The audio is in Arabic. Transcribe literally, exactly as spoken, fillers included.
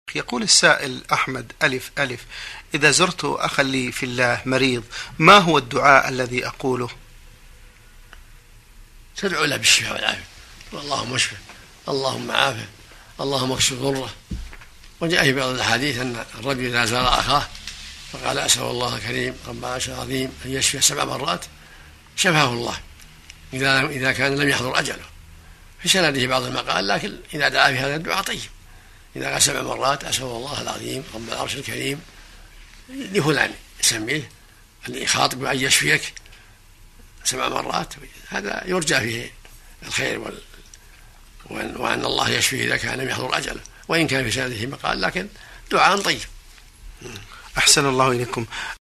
يقول السائل أحمد ألف ألف: إذا زرت أخا لي في الله مريض ما هو الدعاء الذي أقوله؟ تدعو له بالشفاء والعافية، اللهم اشفه، اللهم عافه، اللهم اكشف ضره. وجاء في بعض الأحاديث أن الرجل إذا زار أخاه فقال: أسأل الله الكريم رب العرش العظيم أن يشفيه سبع مرات شفاه الله إذا إذا كان لم يحضر أجله. في سنده بعض المقال، لكن إذا دعا بهذا الدعاء طيب. إذا قال سبع مرات أسأل الله العظيم رب العرش الكريم لفلان يسميه أن يخاطب أن يشفيك سبع مرات، هذا يرجى فيه الخير وال... وأن الله يشفيه إذا كان لم يحضر أجله، وإن كان في سنده مقال، لكن دعاء طيب. أحسن الله إليكم.